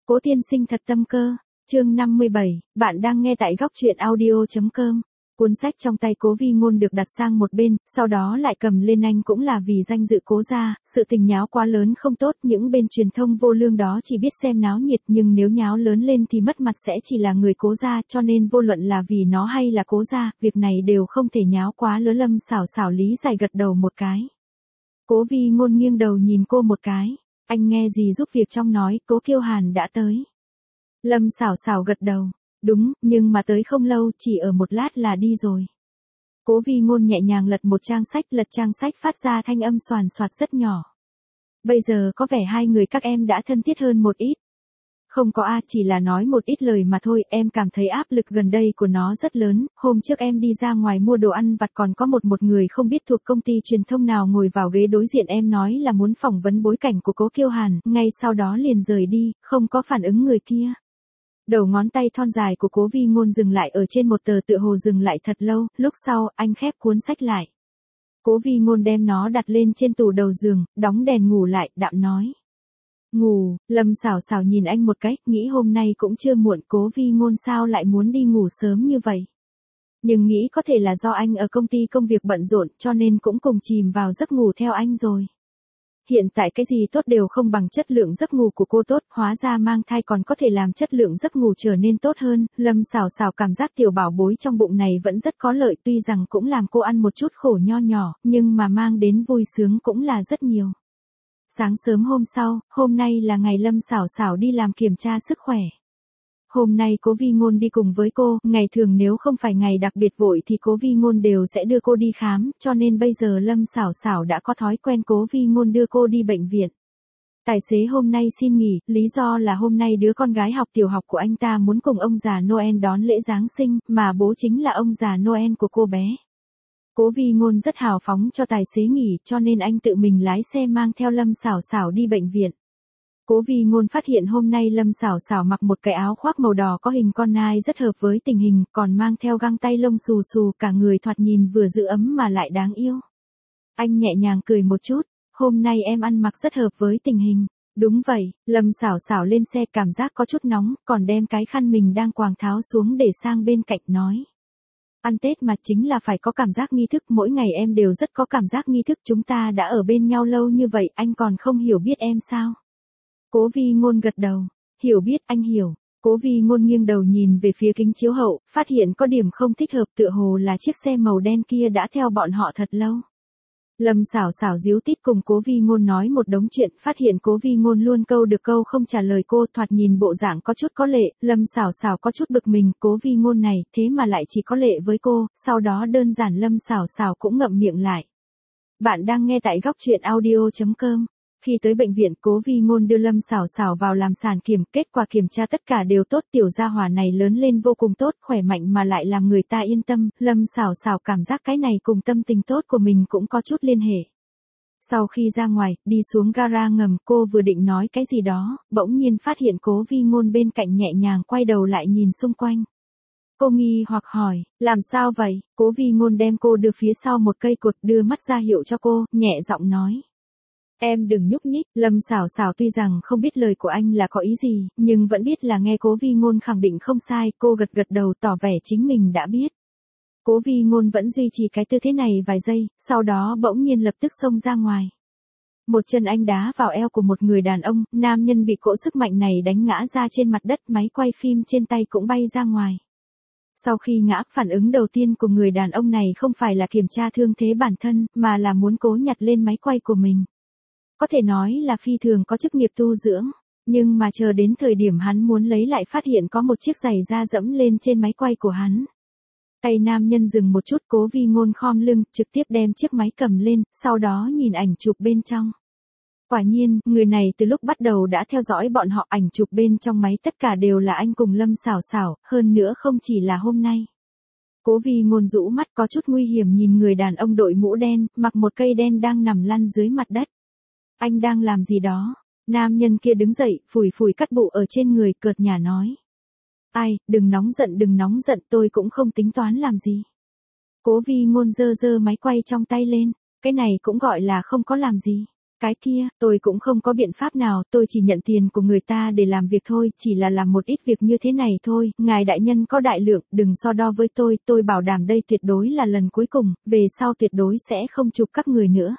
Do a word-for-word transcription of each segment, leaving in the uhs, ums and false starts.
Cố tiên sinh thật tâm cơ. Chương năm mươi bảy, bạn đang nghe tại góc truyện audio chấm com. Cuốn sách trong tay Cố Vi Ngôn được đặt sang một bên, sau đó lại cầm lên anh cũng là vì danh dự Cố gia, sự tình nháo quá lớn không tốt, những bên truyền thông vô lương đó chỉ biết xem náo nhiệt nhưng nếu nháo lớn lên thì mất mặt sẽ chỉ là người Cố gia, cho nên vô luận là vì nó hay là Cố gia, việc này đều không thể nháo quá lớn. Lâm Sảo Sảo lý giải gật đầu một cái. Cố Vi Ngôn nghiêng đầu nhìn cô một cái, anh nghe gì giúp việc trong nói, Cố Kiêu Hàn đã tới. Lâm Sảo Sảo gật đầu. Đúng, nhưng mà tới không lâu, chỉ ở một lát là đi rồi. Cố Vi Ngôn nhẹ nhàng lật một trang sách, lật trang sách phát ra thanh âm xoàn xoạt rất nhỏ. Bây giờ có vẻ hai người các em đã thân thiết hơn một ít. Không có a, chỉ là nói một ít lời mà thôi, em cảm thấy áp lực gần đây của nó rất lớn, hôm trước em đi ra ngoài mua đồ ăn vặt còn có một một người không biết thuộc công ty truyền thông nào ngồi vào ghế đối diện em nói là muốn phỏng vấn bối cảnh của Cố Kiêu Hàn, ngay sau đó liền rời đi, không có phản ứng người kia. Đầu ngón tay thon dài của Cố Vi Ngôn dừng lại ở trên một tờ tựa hồ dừng lại thật lâu, lúc sau, anh khép cuốn sách lại. Cố Vi Ngôn đem nó đặt lên trên tủ đầu giường, đóng đèn ngủ lại, đạm nói. Ngủ, Lâm Sảo Sảo nhìn anh một cái, nghĩ hôm nay cũng chưa muộn, Cố Vi Ngôn sao lại muốn đi ngủ sớm như vậy. Nhưng nghĩ có thể là do anh ở công ty công việc bận rộn, cho nên cũng cùng chìm vào giấc ngủ theo anh rồi. Hiện tại cái gì tốt đều không bằng chất lượng giấc ngủ của cô tốt, hóa ra mang thai còn có thể làm chất lượng giấc ngủ trở nên tốt hơn. Lâm Sảo Sảo cảm giác tiểu bảo bối trong bụng này vẫn rất có lợi, tuy rằng cũng làm cô ăn một chút khổ nho nhỏ, nhưng mà mang đến vui sướng cũng là rất nhiều. Sáng sớm hôm sau, hôm nay là ngày Lâm Sảo Sảo đi làm kiểm tra sức khỏe. Hôm nay Cố Vi Ngôn đi cùng với cô, ngày thường nếu không phải ngày đặc biệt vội thì Cố Vi Ngôn đều sẽ đưa cô đi khám, cho nên bây giờ Lâm Sảo Sảo đã có thói quen Cố Vi Ngôn đưa cô đi bệnh viện. Tài xế hôm nay xin nghỉ, lý do là hôm nay đứa con gái học tiểu học của anh ta muốn cùng ông già Noel đón lễ Giáng sinh, mà bố chính là ông già Noel của cô bé. Cố Vi Ngôn rất hào phóng cho tài xế nghỉ, cho nên anh tự mình lái xe mang theo Lâm Sảo Sảo đi bệnh viện. Cố Vi Ngôn phát hiện hôm nay Lâm Sảo Sảo mặc một cái áo khoác màu đỏ có hình con nai rất hợp với tình hình, còn mang theo găng tay lông xù xù, cả người thoạt nhìn vừa giữ ấm mà lại đáng yêu. Anh nhẹ nhàng cười một chút, hôm nay em ăn mặc rất hợp với tình hình. Đúng vậy, Lâm Sảo Sảo lên xe cảm giác có chút nóng, còn đem cái khăn mình đang quàng tháo xuống để sang bên cạnh nói. Ăn Tết mà chính là phải có cảm giác nghi thức, mỗi ngày em đều rất có cảm giác nghi thức, chúng ta đã ở bên nhau lâu như vậy, anh còn không hiểu biết em sao? Cố Vi Ngôn gật đầu, hiểu biết, anh hiểu. Cố Vi Ngôn nghiêng đầu nhìn về phía kính chiếu hậu, phát hiện có điểm không thích hợp, tựa hồ là chiếc xe màu đen kia đã theo bọn họ thật lâu. Lâm Sảo Sảo díu tít cùng Cố Vi Ngôn nói một đống chuyện, phát hiện Cố Vi Ngôn luôn câu được câu không trả lời cô, thoạt nhìn bộ dạng có chút có lệ, Lâm Sảo Sảo có chút bực mình, Cố Vi Ngôn này, thế mà lại chỉ có lệ với cô, sau đó đơn giản Lâm Sảo Sảo cũng ngậm miệng lại. Bạn đang nghe tại góc truyện audio chấm com. Khi tới bệnh viện, Cố Vi Ngôn đưa Lâm Sảo Sảo vào làm sản kiểm, kết quả kiểm tra tất cả đều tốt, tiểu gia hỏa này lớn lên vô cùng tốt, khỏe mạnh mà lại làm người ta yên tâm, Lâm Sảo Sảo cảm giác cái này cùng tâm tình tốt của mình cũng có chút liên hệ. Sau khi ra ngoài, đi xuống gara ngầm, cô vừa định nói cái gì đó, bỗng nhiên phát hiện Cố Vi Ngôn bên cạnh nhẹ nhàng quay đầu lại nhìn xung quanh. Cô nghi hoặc hỏi, làm sao vậy? Cố Vi Ngôn đem cô đưa phía sau một cây cột, đưa mắt ra hiệu cho cô, nhẹ giọng nói. Em đừng nhúc nhích. Lâm Sảo Sảo tuy rằng không biết lời của anh là có ý gì, nhưng vẫn biết là nghe Cố Vi Ngôn khẳng định không sai, cô gật gật đầu tỏ vẻ chính mình đã biết. Cố Vi Ngôn vẫn duy trì cái tư thế này vài giây, sau đó bỗng nhiên lập tức xông ra ngoài. Một chân anh đá vào eo của một người đàn ông, nam nhân bị cỗ sức mạnh này đánh ngã ra trên mặt đất, máy quay phim trên tay cũng bay ra ngoài. Sau khi ngã, phản ứng đầu tiên của người đàn ông này không phải là kiểm tra thương thế bản thân, mà là muốn cố nhặt lên máy quay của mình. Có thể nói là phi thường có chức nghiệp tu dưỡng, nhưng mà chờ đến thời điểm hắn muốn lấy lại phát hiện có một chiếc giày da dẫm lên trên máy quay của hắn. Tay nam nhân dừng một chút, Cố Vi Ngôn khom lưng, trực tiếp đem chiếc máy cầm lên, sau đó nhìn ảnh chụp bên trong. Quả nhiên, người này từ lúc bắt đầu đã theo dõi bọn họ, ảnh chụp bên trong máy tất cả đều là anh cùng Lâm Sảo Sảo, hơn nữa không chỉ là hôm nay. Cố Vi Ngôn rũ mắt có chút nguy hiểm nhìn người đàn ông đội mũ đen, mặc một cây đen đang nằm lăn dưới mặt đất. Anh đang làm gì đó? Nam nhân kia đứng dậy, phủi phủi cát bụi ở trên người, cợt nhả nói. Ai, đừng nóng giận đừng nóng giận, tôi cũng không tính toán làm gì. Cố Vi Ngôn giơ giơ máy quay trong tay lên, cái này cũng gọi là không có làm gì. Cái kia, tôi cũng không có biện pháp nào, tôi chỉ nhận tiền của người ta để làm việc thôi, chỉ là làm một ít việc như thế này thôi, ngài đại nhân có đại lượng, đừng so đo với tôi, tôi bảo đảm đây tuyệt đối là lần cuối cùng, về sau tuyệt đối sẽ không chụp các người nữa.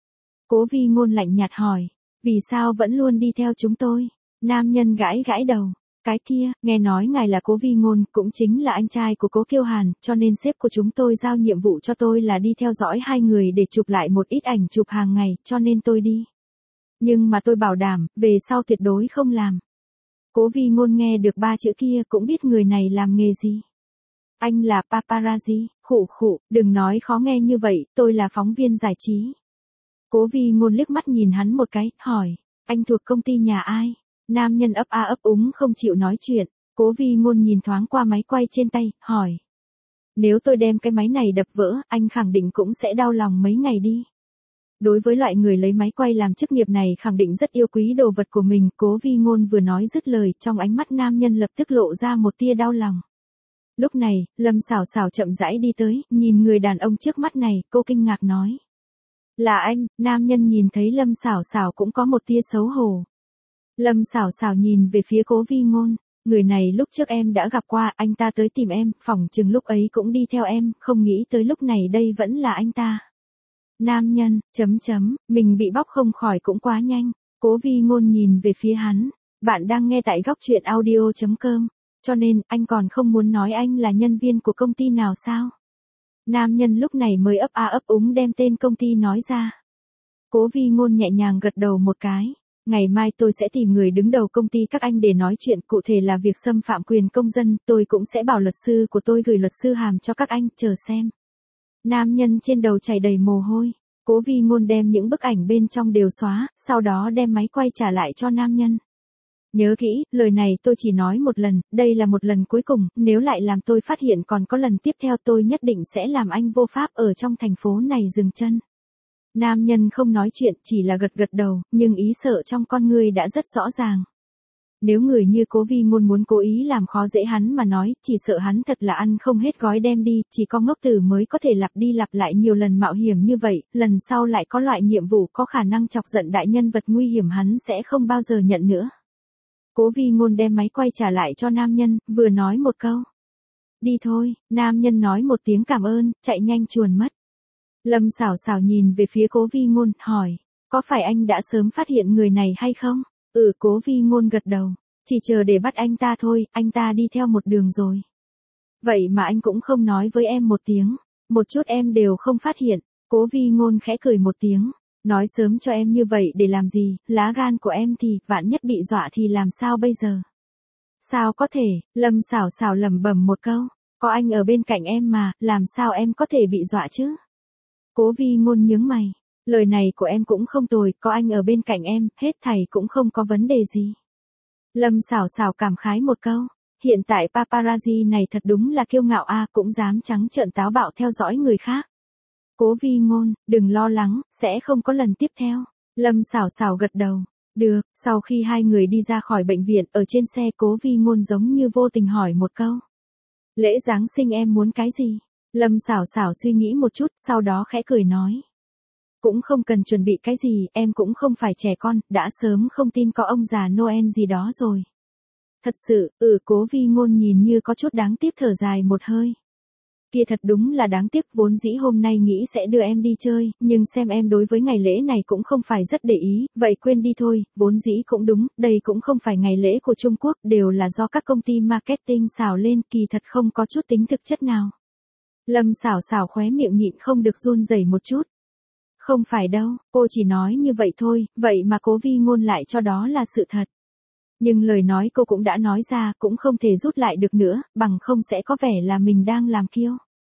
Cố Vi Ngôn lạnh nhạt hỏi, vì sao vẫn luôn đi theo chúng tôi? Nam nhân gãi gãi đầu. Cái kia, nghe nói ngài là Cố Vi Ngôn, cũng chính là anh trai của Cố Kiêu Hàn, cho nên sếp của chúng tôi giao nhiệm vụ cho tôi là đi theo dõi hai người để chụp lại một ít ảnh chụp hàng ngày, cho nên tôi đi. Nhưng mà tôi bảo đảm, về sau tuyệt đối không làm. Cố Vi Ngôn nghe được ba chữ kia cũng biết người này làm nghề gì. Anh là paparazzi, khụ khụ, đừng nói khó nghe như vậy, tôi là phóng viên giải trí. Cố Vi Ngôn liếc mắt nhìn hắn một cái, hỏi, anh thuộc công ty nhà ai? Nam nhân ấp a ấp úng không chịu nói chuyện, Cố Vi Ngôn nhìn thoáng qua máy quay trên tay, hỏi. Nếu tôi đem cái máy này đập vỡ, anh khẳng định cũng sẽ đau lòng mấy ngày đi. Đối với loại người lấy máy quay làm chức nghiệp này khẳng định rất yêu quý đồ vật của mình, Cố Vi Ngôn vừa nói dứt lời, trong ánh mắt nam nhân lập tức lộ ra một tia đau lòng. Lúc này, Lâm Sảo Sảo chậm rãi đi tới, nhìn người đàn ông trước mắt này, cô kinh ngạc nói. Là anh, nam nhân nhìn thấy Lâm Sảo Sảo cũng có một tia xấu hổ. Lâm Sảo Sảo nhìn về phía Cố Vi Ngôn, người này lúc trước em đã gặp qua, anh ta tới tìm em, phỏng chừng lúc ấy cũng đi theo em, không nghĩ tới lúc này đây vẫn là anh ta. Nam nhân, chấm chấm, mình bị bóc không khỏi cũng quá nhanh, Cố Vi Ngôn nhìn về phía hắn, bạn đang nghe tại góc truyện audio chấm com, cho nên anh còn không muốn nói anh là nhân viên của công ty nào sao? Nam nhân lúc này mới ấp a ấp úng đem tên công ty nói ra. Cố Vi Ngôn nhẹ nhàng gật đầu một cái. Ngày mai tôi sẽ tìm người đứng đầu công ty các anh để nói chuyện, cụ thể là việc xâm phạm quyền công dân, tôi cũng sẽ bảo luật sư của tôi gửi luật sư hàm cho các anh, chờ xem. Nam nhân trên đầu chảy đầy mồ hôi, Cố Vi Ngôn đem những bức ảnh bên trong đều xóa, sau đó đem máy quay trả lại cho nam nhân. Nhớ kỹ, lời này tôi chỉ nói một lần, đây là một lần cuối cùng, nếu lại làm tôi phát hiện còn có lần tiếp theo tôi nhất định sẽ làm anh vô pháp ở trong thành phố này dừng chân. Nam nhân không nói chuyện, chỉ là gật gật đầu, nhưng ý sợ trong con người đã rất rõ ràng. Nếu người như Cố Vi Ngôn muốn cố ý làm khó dễ hắn mà nói, chỉ sợ hắn thật là ăn không hết gói đem đi, chỉ có ngốc tử mới có thể lặp đi lặp lại nhiều lần mạo hiểm như vậy, lần sau lại có loại nhiệm vụ có khả năng chọc giận đại nhân vật nguy hiểm hắn sẽ không bao giờ nhận nữa. Cố Vi Ngôn đem máy quay trả lại cho nam nhân, vừa nói một câu. Đi thôi, nam nhân nói một tiếng cảm ơn, chạy nhanh chuồn mất. Lâm Sảo Sảo nhìn về phía Cố Vi Ngôn, hỏi, có phải anh đã sớm phát hiện người này hay không? Ừ, Cố Vi Ngôn gật đầu, chỉ chờ để bắt anh ta thôi, anh ta đi theo một đường rồi. Vậy mà anh cũng không nói với em một tiếng, một chút em đều không phát hiện. Cố Vi Ngôn khẽ cười một tiếng, nói sớm cho em như vậy để làm gì, lá gan của em thì, vạn nhất bị dọa thì làm sao bây giờ? Sao có thể, Lâm Sảo Sảo lẩm bẩm một câu, có anh ở bên cạnh em mà, làm sao em có thể bị dọa chứ? Cố Vi Ngôn nhướng mày, lời này của em cũng không tồi, có anh ở bên cạnh em, hết thảy cũng không có vấn đề gì. Lâm Sảo Sảo cảm khái một câu, hiện tại paparazzi này thật đúng là kiêu ngạo a, cũng dám trắng trợn táo bạo theo dõi người khác. Cố Vi Ngôn, đừng lo lắng, sẽ không có lần tiếp theo. Lâm Sảo Sảo gật đầu, được, sau khi hai người đi ra khỏi bệnh viện, ở trên xe Cố Vi Ngôn giống như vô tình hỏi một câu. Lễ Giáng sinh em muốn cái gì? Lâm Sảo Sảo suy nghĩ một chút, sau đó khẽ cười nói. Cũng không cần chuẩn bị cái gì, em cũng không phải trẻ con, đã sớm không tin có ông già Noel gì đó rồi. Thật sự, ừ, Cố Vi Ngôn nhìn như có chút đáng tiếc thở dài một hơi. Kia thật đúng là đáng tiếc, vốn dĩ hôm nay nghĩ sẽ đưa em đi chơi, nhưng xem em đối với ngày lễ này cũng không phải rất để ý, vậy quên đi thôi, vốn dĩ cũng đúng, đây cũng không phải ngày lễ của Trung Quốc, đều là do các công ty marketing xào lên, kỳ thật không có chút tính thực chất nào. Lâm Sảo Sảo khóe miệng nhịn không được run rẩy một chút. Không phải đâu, cô chỉ nói như vậy thôi, vậy mà Cố Vi Ngôn lại cho đó là sự thật. Nhưng lời nói cô cũng đã nói ra, cũng không thể rút lại được nữa, bằng không sẽ có vẻ là mình đang làm kiêu.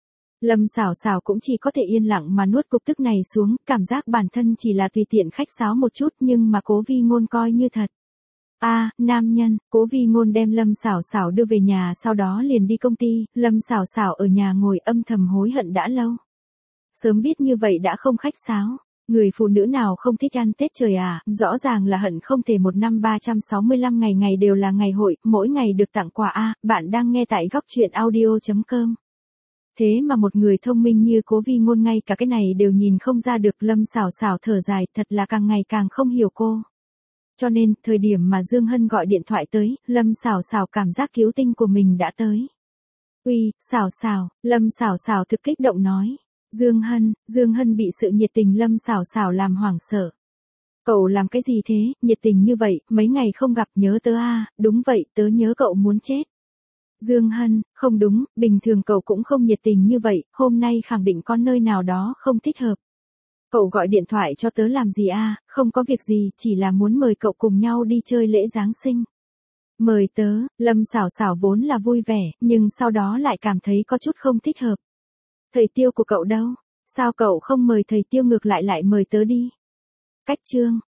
Lâm Sảo Sảo cũng chỉ có thể yên lặng mà nuốt cục tức này xuống, cảm giác bản thân chỉ là tùy tiện khách sáo một chút nhưng mà Cố Vi Ngôn coi như thật. A, à, nam nhân, Cố Vi Ngôn đem Lâm Sảo Sảo đưa về nhà sau đó liền đi công ty, Lâm Sảo Sảo ở nhà ngồi âm thầm hối hận đã lâu. Sớm biết như vậy đã không khách sáo. Người phụ nữ nào không thích ăn Tết trời à, rõ ràng là hận không thể một năm ba trăm sáu mươi lăm ngày ngày đều là ngày hội, mỗi ngày được tặng quà a, bạn đang nghe tại góc truyện audio chấm com. Thế mà một người thông minh như Cố Vi Ngôn ngay cả cái này đều nhìn không ra được. Lâm Sảo Sảo thở dài, thật là càng ngày càng không hiểu cô. Cho nên, thời điểm mà Dương Hân gọi điện thoại tới, Lâm Sảo Sảo cảm giác cứu tinh của mình đã tới. Uy, Sảo Sảo, Lâm Sảo Sảo thực kích động nói. Dương Hân, Dương Hân bị sự nhiệt tình Lâm Sảo Sảo làm hoảng sợ. Cậu làm cái gì thế, nhiệt tình như vậy, mấy ngày không gặp nhớ tớ à, đúng vậy, tớ nhớ cậu muốn chết. Dương Hân, không đúng, bình thường cậu cũng không nhiệt tình như vậy, hôm nay khẳng định có nơi nào đó không thích hợp. Cậu gọi điện thoại cho tớ làm gì à, không có việc gì, chỉ là muốn mời cậu cùng nhau đi chơi lễ Giáng sinh. Mời tớ, Lâm Sảo Sảo vốn là vui vẻ, nhưng sau đó lại cảm thấy có chút không thích hợp. Thầy Tiêu của cậu đâu? Sao cậu không mời thầy Tiêu ngược lại lại mời tớ đi? Cách chương.